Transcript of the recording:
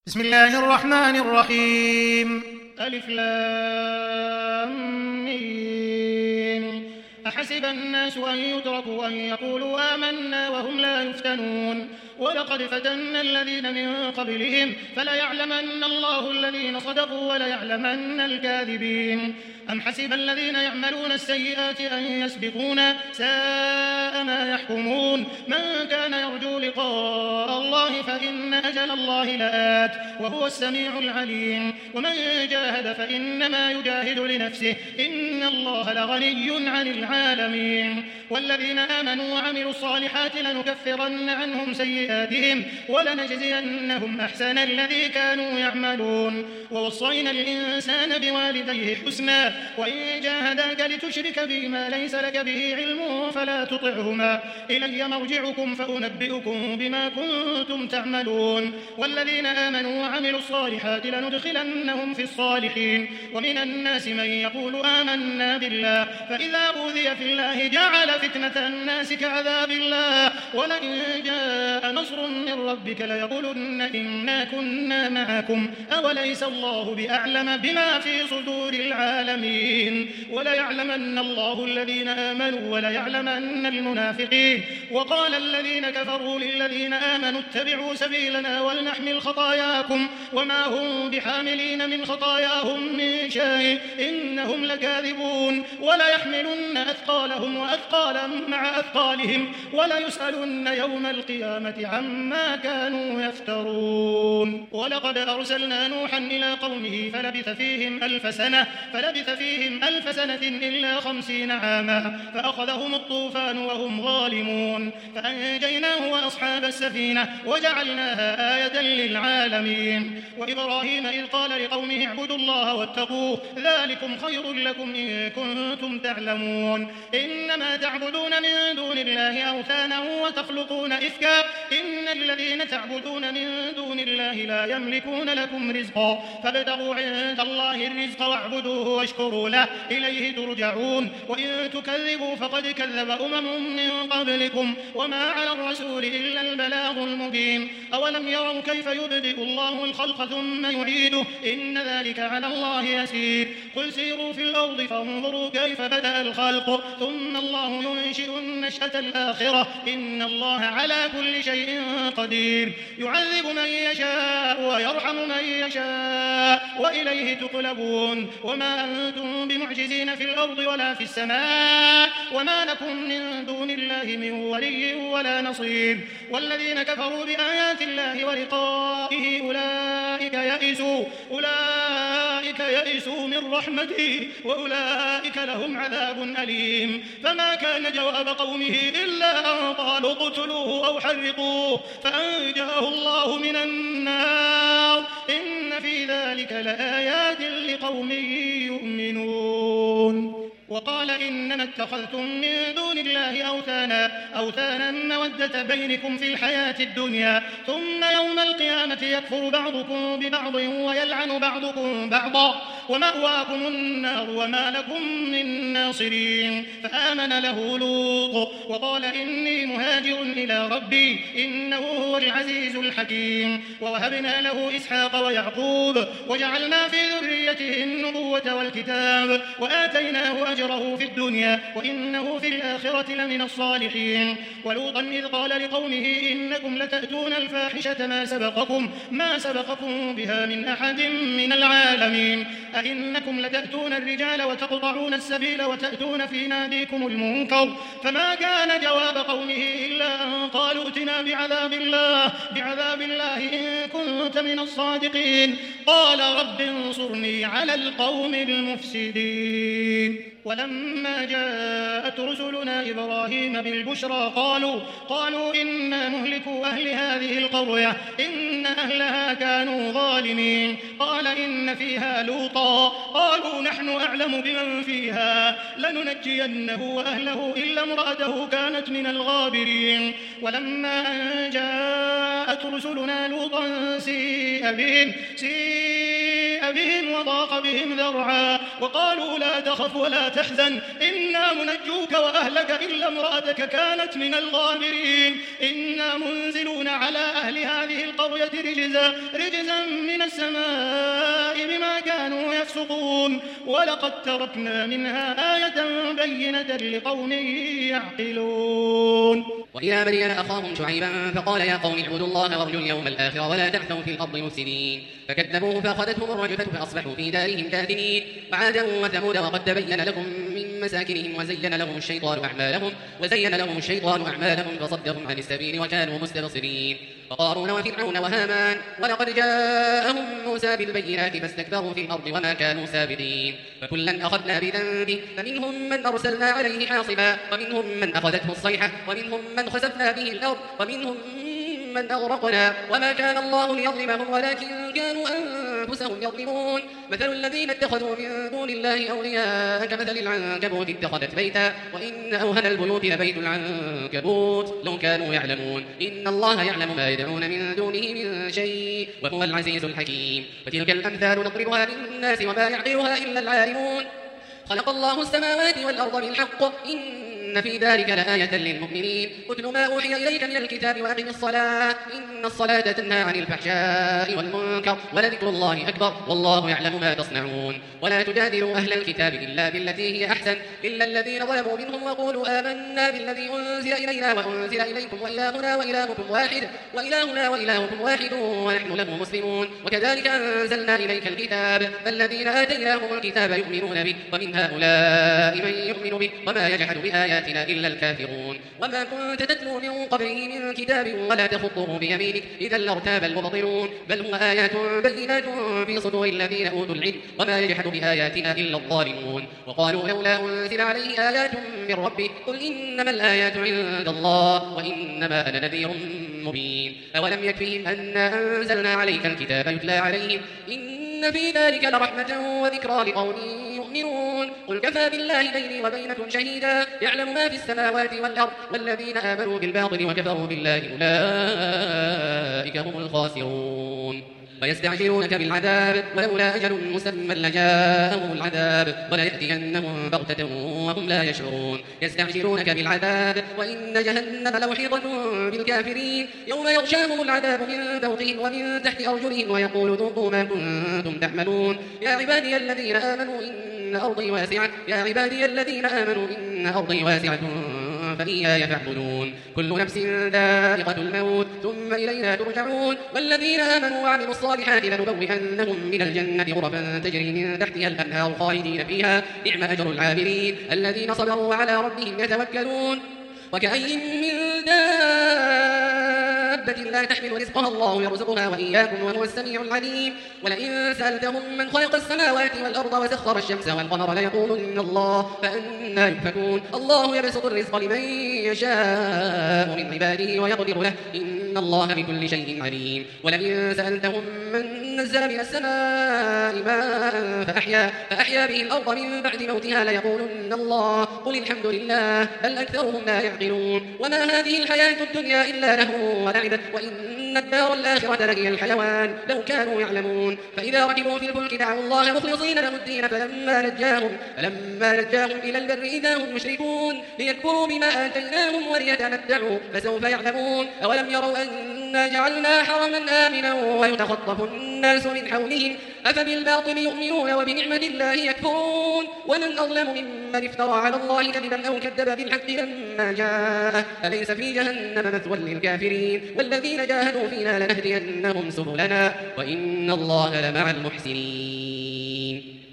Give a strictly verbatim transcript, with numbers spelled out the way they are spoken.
بسم الله الرحمن الرحيم. ألف لام ميم. أحسب الناس أن يتركوا أن يقولوا آمنا وهم لا يفتنون ولقد فتنا الذين من قبلهم فليعلمن الله الذين صدقوا وليعلمن الكاذبين. أم حسب الذين يعملون السيئات أن يسبقونا ساء ما يحكمون. من كان يرجو لقاء الله فإن أجل الله لآت وهو السميع العليم. ومن جاهد فإنما يجاهد لنفسه إن الله لغني عن العالمين. والذين آمنوا وعملوا الصالحات لنكفرن عنهم سيئاتهم ولنجزينهم أحسن الذي كانوا يعملون. ووصينا الإنسان بوالديه حسنا وإن جاهداك لتشرك بي ما ليس لك به علم فلا تطعهما إلي مرجعكم فأنبئكم بما كنتم تعملون. والذين آمنوا وعملوا الصالحات لندخلنهم في الصالحين. ومن الناس من يقول آمنا بالله فإذا أوذي في الله جعل فتنة الناس كعذاب الله ولئن جاء نصر من ربك ليقولن إنا كنا معكم أوليس الله بأعلم بما في صدور العالمين. وليعلمن الله الذين آمنوا وليعلمن المنافقين. وقال الذين كفروا للذين آمنوا اتبعوا سبيلنا ولنحمل خطاياكم وما هم بحاملين من خطاياهم من شيء إنهم لكاذبون. وليحملن أثقالهم وأثقالا مع أثقالهم وليسألن يوم القيامة عما كانوا يفترون. ولقد أرسلنا نوحا إلى قومه فلبث فيهم ألف سنة فلبث فيهم ألف سنة إلا خمسين عاما فأخذهم الطوفان وهم ظالمون فأنجيناه وأصحاب السفينة وجعلناها آية للعالمين. وإبراهيم إذ قال لقومه اعبدوا الله واتقوه ذلكم خير لكم إن كنتم تعلمون. إنما تعبدون من دون الله أوثانا وتخلقون إفكا إن الذين تعبدون من دون الله لا يملكون لكم رزقا فابتغوا عند الله الرزق واعبدوه واشكروا له إليه ترجعون. وإن تكذبوا فقد كذب أمم من قبلكم وما على الرسول إلا البلاغ المبين. أولم يروا كيف يبدئ الله الخلق ثم يعيده إن ذلك على الله يسير. قل سيروا في الأرض فانظروا كيف بدأ الخلق ثم الله ينشئ النشأة الآخرة إن الله على كل شيء قدير. يعذب من يشاء ويرحم من يشاء وإليه تقلبون. وما أنتم بمعجزين في الأرض ولا في السماء وما لكم من دون الله من ولي ولا نصير. والذين كفروا بآيات الله ولقائه أولئك يئسوا أولئك يئسوا من رحمتي وأولئك لهم عذاب أليم. فما كان جواب قومه إلا أن قالوا اقتلوه أو حرقوه فأنجاه الله من النار إن في ذلك لآيات لقوم يؤمنون. وقال إنما اتخذتم من دون الله أوثانا أوثانا مودة بينكم في الحياة الدنيا ثم يوم القيامة يكفر بعضكم ببعض ويلعن بعضكم بعضا ومأواكم النار وما لكم من ناصرين. فآمن له لوط وقال إني مهاجر إلى ربي إنه هو العزيز الحكيم. ووهبنا له إسحاق ويعقوب وجعلنا في ذريته النبوة والكتاب وآتيناه أجره في الدنيا وإنه في الآخرة لمن الصالحين. ولوطا إذ قال لقومه إنكم لتأتون الفاحشة ما سبقكم ما سبقكم بها من أحد من العالمين. أئنكم لتأتون الرجال وتقطعون السبيل وتأتون في ناديكم المنكر. فما كان جواب قومه إلا أن قالوا ائتنا بعذاب الله بعذاب الله إن كنت من الصادقين. قال رب انصرني على القوم المفسدين. ولما جاءت رسلنا إبراهيم بالبشرى قالوا قالوا إنا مهلكوا أهل هذه القرية إن أهلها كانوا ظالمين. قال إن فيها لوطا قالوا نحن أعلم بمن فيها لننجينه وأهله إلا امرأته كانت من الغابرين. ولما أن جاءت رسلنا لوطا سيء بهم سيء بهم وضاق بهم ذرعا وقالوا لا تخف ولا تحزن إنا منجوك وأهلك إلا امرأتك كانت من الغابرين إنا منزلون على أهل هذه القرية رجزا رجزا السماء بما كانوا يفسقون ولقد تركنا منها آية بينة لقوم يعقلون. وإلى مدين أخاهم شعيبا فقال يا قوم اعبدوا الله وارجوا اليوم الآخر ولا تعثوا في الأرض مفسدين فكذبوه فأخذتهم الرجفة فأصبحوا في دارهم جاثمين. وعادا وثمود وقد تبين لكم من مساكنهم وزين لهم الشيطان أعمالهم وزين لهم الشيطان أعمالهم فصدهم عن السبيل وكانوا مستبصرين. وقارون وفرعون وهامان ولقد جاءهم موسى بالبينات فاستكبروا في الأرض وما كانوا سابقين. فكلا أخذنا بذنبه فمنهم من أرسلنا عليه حاصبا ومنهم من أخذته الصيحة ومنهم من خسفنا به الأرض ومنهم من أغرقنا وما كان الله ليظلمهم ولكن كانوا أنفسهم يظلمون. مثل الذين اتخذوا من دون الله أولياء كمثل العنكبوت اتخذت بيتا وإن أوهن البيوت لبيت العنكبوت لو كانوا يعلمون. إن الله يعلم ما يدعون من دونه من شيء وهو العزيز الحكيم. وتلك الأمثال نضربها للناس وما يعقلها إلا العالمون. خلق الله السماوات والأرض بالحق إن في ذلك لآية للمؤمنين. اتل ما أوحي إليك من الكتاب وأقم الصلاة إن الصلاة تنهى عن الفحشاء والمنكر ولذكر الله أكبر والله يعلم ما تصنعون. ولا تجادلوا أهل الكتاب إلا بالتي هي أحسن إلا الذين ظلموا منهم وقولوا آمنا بالذي أنزل إلينا وأنزل إليكم وإلهنا وإلهكم واحد وإلهنا وإلهكم واحد ونحن له مسلمون. وكذلك أنزلنا إليك الكتاب فالذين آتيناهم الكتاب يؤمنون به ومن هؤلاء من يؤمن به وما يجحد بآياتنا إلا الكافرون. وما كنت تتلو من قبله من كتاب ولا تخطه بيمينك إذا لارتاب المبطلون بل هو آيات بينات في صدور الذين أوتوا العلم وما يجحد بآياتنا إلا الظالمون. وقالوا لولا أنزل عليه آيات من ربه قل إنما الآيات عند الله وإنما أنا نذير مبين. أولم يكفهم أنا أنزلنا عليك الكتاب يتلى عليهم إن في ذلك لرحمة وذكرى لقوم يؤمنون. قل كفى بالله بيني وبينكم شهيدا يعلم ما في السماوات والأرض والذين آمنوا بالباطل وكفروا بالله أولئك هم الخاسرون. ويستعجلونك بالعذاب ولولا أجل مسمى لجاءهم العذاب وليأتينهم بغتة وهم لا يشعرون. يستعجلونك بالعذاب وإن جهنم لمحيطة بالكافرين يوم يغشاهم العذاب من فوقهم ومن تحت أرجلهم ويقول ذوقوا ما كنتم تعملون. يا عبادي الذين آمنوا إن أرضي واسعة يا عبادي الذين آمنوا إن أرضي واسعة فإياي فاعبدون. كل نفس ذائقة الموت ثم إلينا ترجعون. والذين آمنوا وعملوا الصالحات لنبوئنهم من الجنة غرفا تجري من تحتها الأنهار خالدين فيها نعم أجر العاملين الذين صبروا وعلى ربهم يتوكلون. وكأين من دابة لا تحمل رزقها الله يرزقها وإياكم وهو السميع العليم. ولئن سألتهم من خلق السماوات والأرض وسخر الشمس والقمر ليقولن الله فأنى يؤفكون. الله يبسط الرزق لمن يشاء من عباده ويقدر له إن الله بكل شيء عليم. ولئن سألتهم من نزل من السماء ماء فأحيا, فأحيا به الأرض من بعد موتها ليقولن الله قل الحمد لله بل أكثرهم لا يعقلون. وما هذه الحياة الدنيا إلا لهو ولعب وإن الدار الآخرة لهي الحيوان لو كانوا يعلمون. فإذا ركبوا في الفلك دعوا الله مخلصين له الدين فلما نجاهم, فلما نجاهم إلى البر إذا هم يشركون ليكفروا بما آتيناهم وليتمتعوا فسوف يعلمون. أولم يروا أنا جعلنا حرما آمنا ويتخطف الناس من حولهم أفبالباطل يؤمنون وبنعمة الله يكفرون. ومن أظلم ممن افترى على الله كذبا أو كذب بالحق لما جاءه أليس في جهنم مثوى للكافرين. والذين جاهدوا فينا لنهدينهم سبلنا وإن الله لمع المحسنين.